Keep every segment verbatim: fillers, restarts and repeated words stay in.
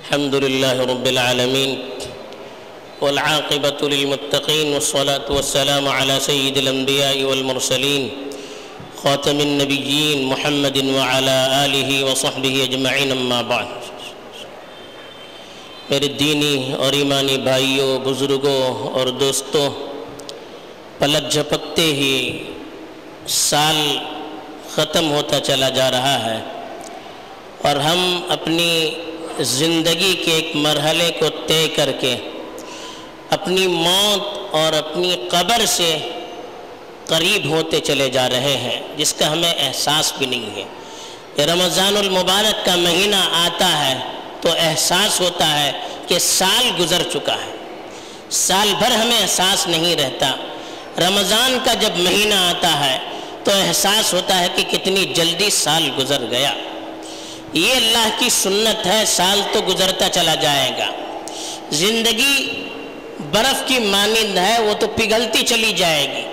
الحمد لله رب العالمين والعاقبة للمتقين والصلاة والسلام على سيد الأنبياء والمرسلين خاتم النبيين محمد وعلى آله وصحبه أجمعين اما بعد۔ میرے دینی اور ایمانی بھائیوں، بزرگوں اور دوستوں، پلک جھپکتے ہی سال ختم ہوتا چلا جا رہا ہے اور ہم اپنی زندگی کے ایک مرحلے کو طے کر کے اپنی موت اور اپنی قبر سے قریب ہوتے چلے جا رہے ہیں، جس کا ہمیں احساس بھی نہیں ہے۔ یہ رمضان المبارک کا مہینہ آتا ہے تو احساس ہوتا ہے کہ سال گزر چکا ہے، سال بھر ہمیں احساس نہیں رہتا۔ رمضان کا جب مہینہ آتا ہے تو احساس ہوتا ہے کہ کتنی جلدی سال گزر گیا۔ یہ اللہ کی سنت ہے، سال تو گزرتا چلا جائے گا۔ زندگی برف کی مانند ہے، وہ تو پگھلتی چلی جائے گی۔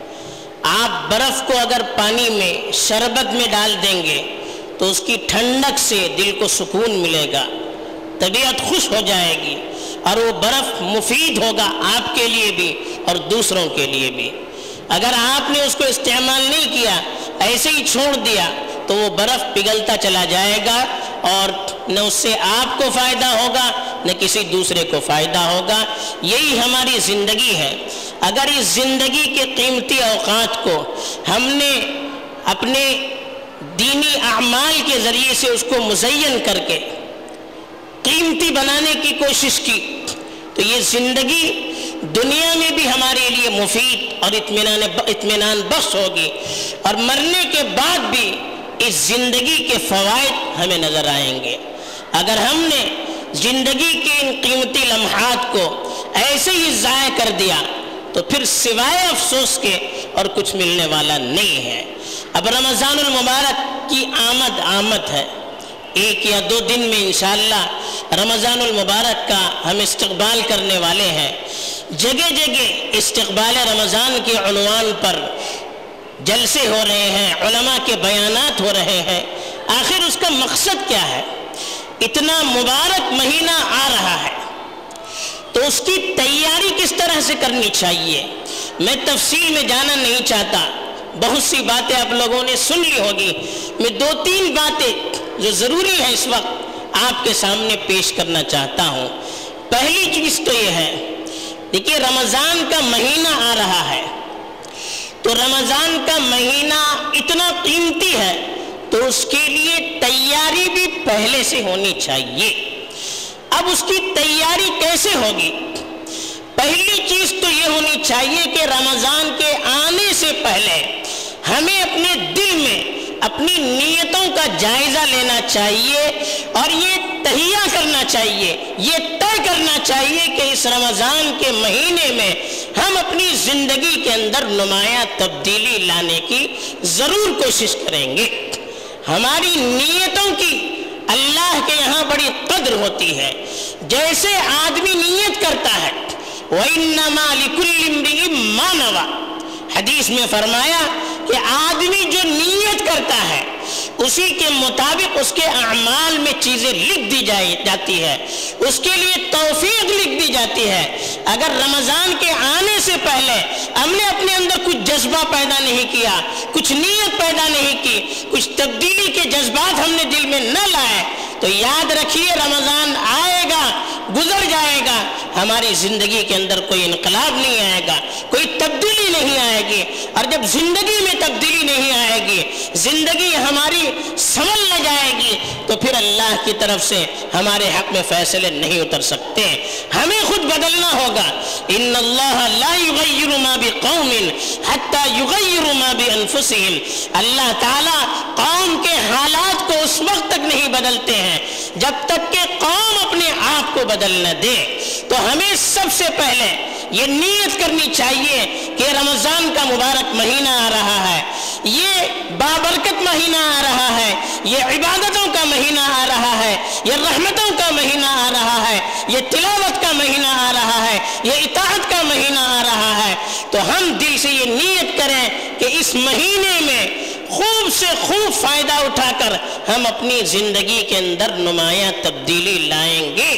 آپ برف کو اگر پانی میں شربت میں ڈال دیں گے تو اس کی ٹھنڈک سے دل کو سکون ملے گا، طبیعت خوش ہو جائے گی اور وہ برف مفید ہوگا آپ کے لیے بھی اور دوسروں کے لیے بھی۔ اگر آپ نے اس کو استعمال نہیں کیا، ایسے ہی چھوڑ دیا تو وہ برف پگھلتا چلا جائے گا اور نہ اس سے آپ کو فائدہ ہوگا نہ کسی دوسرے کو فائدہ ہوگا۔ یہی ہماری زندگی ہے۔ اگر اس زندگی کے قیمتی اوقات کو ہم نے اپنے دینی اعمال کے ذریعے سے اس کو مزین کر کے قیمتی بنانے کی کوشش کی تو یہ زندگی دنیا میں بھی ہمارے لیے مفید اور اطمینان اطمینان بخش ہوگی، اور مرنے کے بعد بھی اس زندگی کے فوائد ہمیں نظر آئیں گے۔ اگر ہم نے زندگی کے ان قیمتی لمحات کو ایسے ہی ضائع کر دیا تو پھر سوائے افسوس کے اور کچھ ملنے والا نہیں ہے۔ اب رمضان المبارک کی آمد آمد ہے، ایک یا دو دن میں انشاءاللہ رمضان المبارک کا ہم استقبال کرنے والے ہیں۔ جگہ جگہ استقبال رمضان کے عنوان پر جلسے ہو رہے ہیں، علماء کے بیانات ہو رہے ہیں۔ آخر اس کا مقصد کیا ہے؟ اتنا مبارک مہینہ آ رہا ہے تو اس کی تیاری کس طرح سے کرنی چاہیے؟ میں تفصیل میں جانا نہیں چاہتا، بہت سی باتیں آپ لوگوں نے سن لی ہوگی۔ میں دو تین باتیں جو ضروری ہیں اس وقت آپ کے سامنے پیش کرنا چاہتا ہوں۔ پہلی چیز تو یہ ہے، دیکھیے رمضان کا مہینہ آ رہا ہے تو رمضان کا مہینہ اتنا قیمتی ہے تو اس کے لیے تیاری بھی پہلے سے ہونی چاہیے۔ اب اس کی تیاری کیسے ہوگی؟ پہلی چیز تو یہ ہونی چاہیے کہ رمضان کے آنے سے پہلے ہمیں اپنے دل میں اپنی نیتوں کا جائزہ لینا چاہیے اور یہ تہیہ کرنا چاہیے، یہ طے کرنا چاہیے کہ اس رمضان کے مہینے میں ہم اپنی زندگی کے اندر نمایاں تبدیلی لانے کی ضرور کوشش کریں گے۔ ہماری نیتوں کی اللہ کے یہاں بڑی قدر ہوتی ہے۔ جیسے آدمی نیت کرتا ہے وَإِنَّمَا لِكُلِّ امْرِئٍ مَّا نَوَىٰ، حدیث میں فرمایا کہ آدمی جو نیت کرتا ہے اسی کے مطابق اس کے اعمال میں چیزیں لکھ دی جاتی ہے، اس کے لیے توفیق لکھ دی جاتی ہے۔ اگر رمضان کے آنے سے پہلے ہم نے اپنے اندر کچھ جذبہ پیدا نہیں کیا، کچھ نیت پیدا نہیں کی، کچھ تبدیلی کے جذبات ہم نے دل میں نہ لائے تو یاد رکھیے رمضان آئے گا، گزر جائے گا، ہماری زندگی کے اندر کوئی انقلاب نہیں آئے گا، کوئی تبدیلی نہیں آئے گی۔ اور جب زندگی میں تبدیلی نہیں آئے گی، زندگی ہماری سنبھل نہ جائے گی تو پھر اللہ کی طرف سے ہمارے حق میں فیصلے نہیں اتر سکتے، ہمیں خود بدلنا ہوگا۔ ان اللہ لا یغیر ما بقوم حتی یغیر ما بانفسہم، اللہ تعالیٰ قوم کے حالات کو اس وقت تک نہیں بدلتے ہیں جب تک کہ قوم اپنے آپ کو بدل نہ دے۔ تو ہمیں سب سے پہلے یہ نیت کرنی چاہیے کہ رمضان کا مبارک مہینہ آ رہا ہے، یہ بابرکت مہینہ آ رہا ہے، یہ عبادتوں کا مہینہ آ رہا ہے، یہ رحمتوں کا مہینہ آ رہا ہے، یہ تلاوت کا مہینہ آ رہا ہے، یہ اطاعت کا مہینہ آ رہا ہے۔ تو ہم دل سے یہ نیت کریں کہ اس مہینے میں خوب سے خوب فائدہ اٹھا کر ہم اپنی زندگی کے اندر نمایاں تبدیلی لائیں گے۔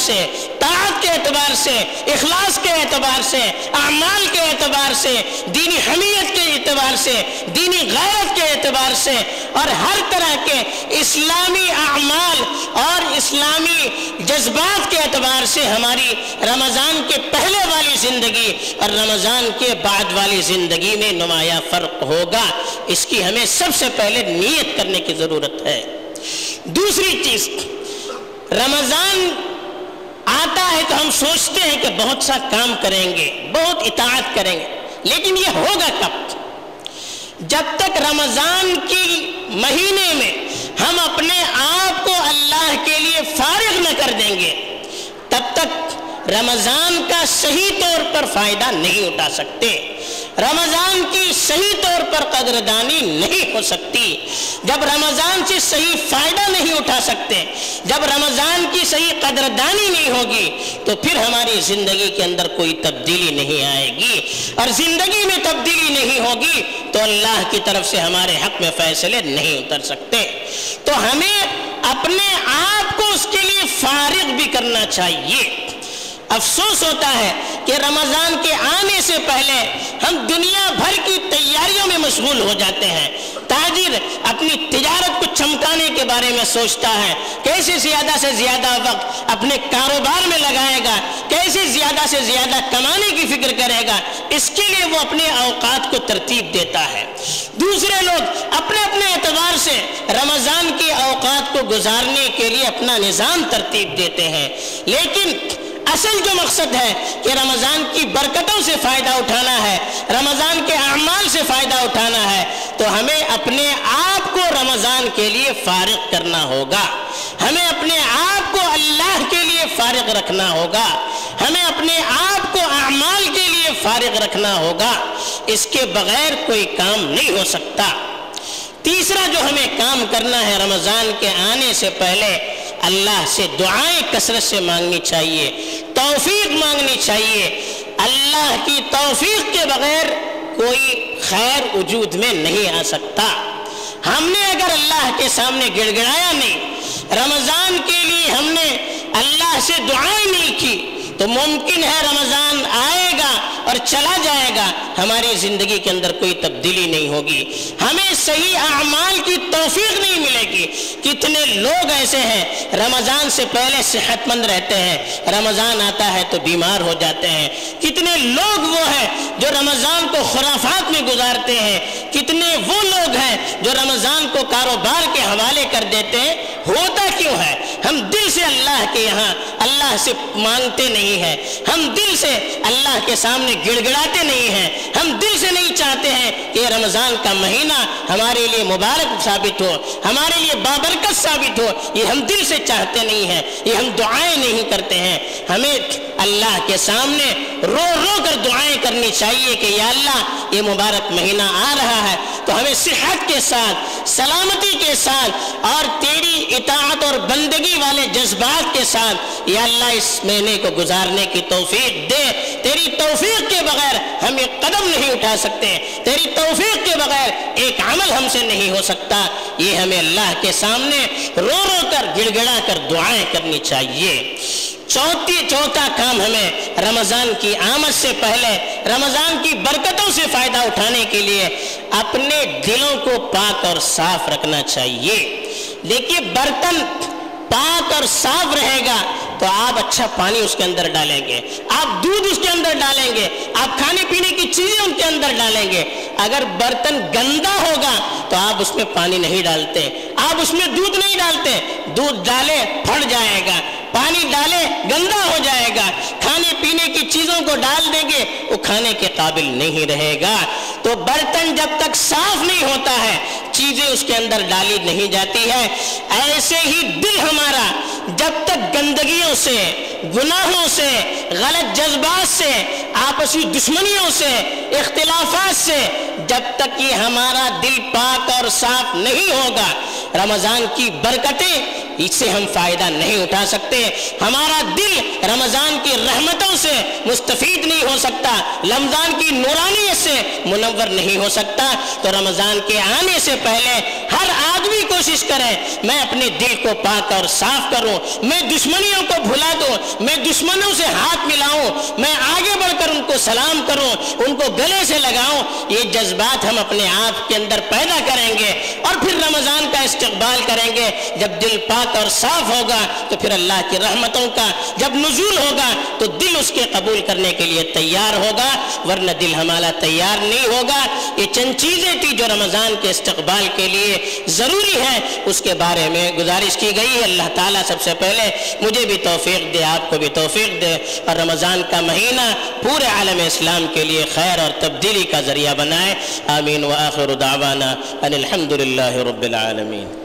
سے، طاعت کے اعتبار سے، اخلاص کے اعتبار سے، اعمال کے اعتبار سے، دینی حمیت کے اعتبار سے، دینی غیرت کے اعتبار سے، اور ہر طرح کے اسلامی اعمال اور اسلامی جذبات کے اعتبار سے ہماری رمضان کے پہلے والی زندگی اور رمضان کے بعد والی زندگی میں نمایاں فرق ہوگا۔ اس کی ہمیں سب سے پہلے نیت کرنے کی ضرورت ہے۔ دوسری چیز، رمضان آتا ہے تو ہم سوچتے ہیں کہ بہت سا کام کریں گے، بہت اطاعت کریں گے، لیکن یہ ہوگا کب؟ جب تک رمضان کی مہینے میں ہم اپنے آپ کو اللہ کے لیے فارغ نہ کر دیں گے، تب تک رمضان کا صحیح طور پر فائدہ نہیں اٹھا سکتے، رمضان کی صحیح طور پر قدردانی نہیں ہو سکتی۔ جب رمضان سے صحیح فائدہ نہیں اٹھا سکتے، جب رمضان کی صحیح قدردانی نہیں ہوگی، تو پھر ہماری زندگی کے اندر کوئی تبدیلی نہیں آئے گی، اور زندگی میں تبدیلی نہیں ہوگی تو اللہ کی طرف سے ہمارے حق میں فیصلے نہیں اتر سکتے۔ تو ہمیں اپنے آپ کو اس کے لیے فارغ بھی کرنا چاہیے۔ افسوس ہوتا ہے کہ رمضان کے آنے سے پہلے ہم دنیا بھر کی تیاریوں میں مشغول ہو جاتے ہیں۔ تاجر اپنی تجارت کو چمکانے کے بارے میں سوچتا ہے، کیسے زیادہ سے زیادہ وقت اپنے کاروبار میں لگائے گا، کیسے زیادہ سے زیادہ کمانے کی فکر کرے گا، اس کے لیے وہ اپنے اوقات کو ترتیب دیتا ہے۔ دوسرے لوگ اپنے اپنے اعتبار سے رمضان کے اوقات کو گزارنے کے لیے اپنا نظام ترتیب دیتے ہیں، لیکن اصل جو مقصد ہے کہ رمضان کی برکتوں سے فائدہ اٹھانا ہے، رمضان کے اعمال سے فائدہ اٹھانا ہے، تو ہمیں اپنے آپ کو رمضان کے لیے فارغ کرنا ہوگا، ہمیں اپنے آپ کو اللہ کے لیے فارغ رکھنا ہوگا، ہمیں اپنے آپ کو اعمال کے لیے فارغ رکھنا ہوگا۔ اس کے بغیر کوئی کام نہیں ہو سکتا۔ تیسرا جو ہمیں کام کرنا ہے رمضان کے آنے سے پہلے، اللہ سے دعائیں کثرت سے مانگنی چاہیے، توفیق مانگنی چاہیے۔ اللہ کی توفیق کے بغیر کوئی خیر وجود میں نہیں آ سکتا۔ ہم نے اگر اللہ کے سامنے گڑ گڑایا نہیں، رمضان کے لیے ہم نے اللہ سے دعائیں نہیں کی، تو ممکن ہے رمضان آئے گا اور چلا جائے گا، ہماری زندگی کے اندر کوئی تبدیلی نہیں ہوگی، ہمیں صحیح اعمال کی توفیق نہیں ملے گی۔ کتنے لوگ ایسے ہیں رمضان سے پہلے صحت مند رہتے ہیں، رمضان آتا ہے تو بیمار ہو جاتے ہیں۔ کتنے لوگ وہ ہیں جو رمضان کو خرافات میں گزارتے ہیں، کتنے وہ لوگ ہیں جو رمضان کو کاروبار کے حوالے کر دیتے ہیں۔ ہوتا کیوں ہے؟ ہم دل سے اللہ کے یہاں اللہ سے مانگتے نہیں ہیں، ہم دل سے اللہ کے سامنے گڑ گڑاتے نہیں ہیں، ہم دل سے نہیں چاہتے ہیں کہ یہ رمضان کا مہینہ ہمارے لیے مبارک ثابت ہو، ہمارے لیے بابرکت ثابت ہو، یہ ہم دل سے چاہتے نہیں ہیں، یہ ہم دعائیں نہیں کرتے ہیں۔ ہمیں اللہ کے سامنے رو رو کر دعائیں کرنی چاہیے کہ یا اللہ یہ مبارک مہینہ آ رہا ہے تو ہمیں صحت کے ساتھ، سلامتی کے ساتھ اور تیری اطاعت اور بندگی والے جذبات کے ساتھ یا اللہ اس مہینے کو گزارنے کی توفیق دے۔ تیری توفیق کے بغیر ہم ایک قدم نہیں اٹھا سکتے، تیری توفیق کے بغیر ایک عمل ہم سے نہیں ہو سکتا۔ یہ ہمیں اللہ کے سامنے رو رو کر گڑ گڑا کر دعائیں کرنی چاہیے۔ چوتھی چوتھا کام ہمیں رمضان کی آمد سے پہلے رمضان کی برکتوں سے فائدہ اٹھانے کے لیے اپنے دلوں کو پاک اور صاف رکھنا چاہیے۔ دیکھیے برتن پاک اور صاف رہے گا تو آپ اچھا پانی اس کے اندر ڈالیں گے، آپ دودھ اس کے اندر ڈالیں گے، آپ کھانے پینے کی چیزیں ان کے اندر ڈالیں گے۔ اگر برتن گندا ہوگا تو آپ اس میں پانی نہیں ڈالتے، آپ اس میں دودھ نہیں ڈالتے، دودھ ڈالے پھٹ جائے گا، پانی ڈالے گندا ہو جائے گا، کھانے پینے کی چیزوں کو ڈال دیں گے وہ کھانے کے قابل نہیں رہے گا۔ تو برتن جب تک صاف نہیں ہوتا ہے چیزیں اس کے اندر ڈالی نہیں جاتی ہے۔ ایسے ہی دل ہمارا جب تک گندگیوں سے، گناہوں سے، غلط جذبات سے، آپسی دشمنیوں سے، اختلافات سے جب تک یہ ہمارا دل پاک اور صاف نہیں ہوگا، رمضان کی برکتیں، اس سے ہم فائدہ نہیں اٹھا سکتے، ہمارا دل رمضان کی رحمتوں سے مستفید نہیں ہو سکتا، رمضان کی نورانیت سے منور نہیں ہو سکتا، تو رمضان کے آنے سے پہلے ہر آدمی کوشش کرے میں اپنے دل کو پاک اور صاف کروں، میں دشمنیوں کو بھلا دوں، میں دشمنوں سے ہاتھ ملاؤں، میں آگے بڑھ کر ان کو سلام کروں، ان کو گلے سے لگاؤں۔ یہ جذبات ہم اپنے آپ کے اندر پیدا کریں گے اور پھر رمضان کا استقبال کریں گے۔ جب دل پاک اور صاف ہوگا تو پھر اللہ کی رحمتوں کا جب نزول ہوگا تو دل اس کے قبول کرنے کے لیے تیار ہوگا، ورنہ دل ہمارا تیار نہیں ہوگا۔ یہ چند چیزیں تھی جو رمضان کے استقبال کے لیے ضروری ہے، اس کے بارے میں گزارش کی گئی ہے۔ اللہ تعالیٰ سب سے پہلے مجھے بھی توفیق دے، آپ کو بھی توفیق دے، اور رمضان کا مہینہ پورے عالم اسلام کے لیے خیر اور تبدیلی کا ذریعہ بنائے۔ آمین۔ وآخر دعوانا ان الحمد للہ رب العالمین۔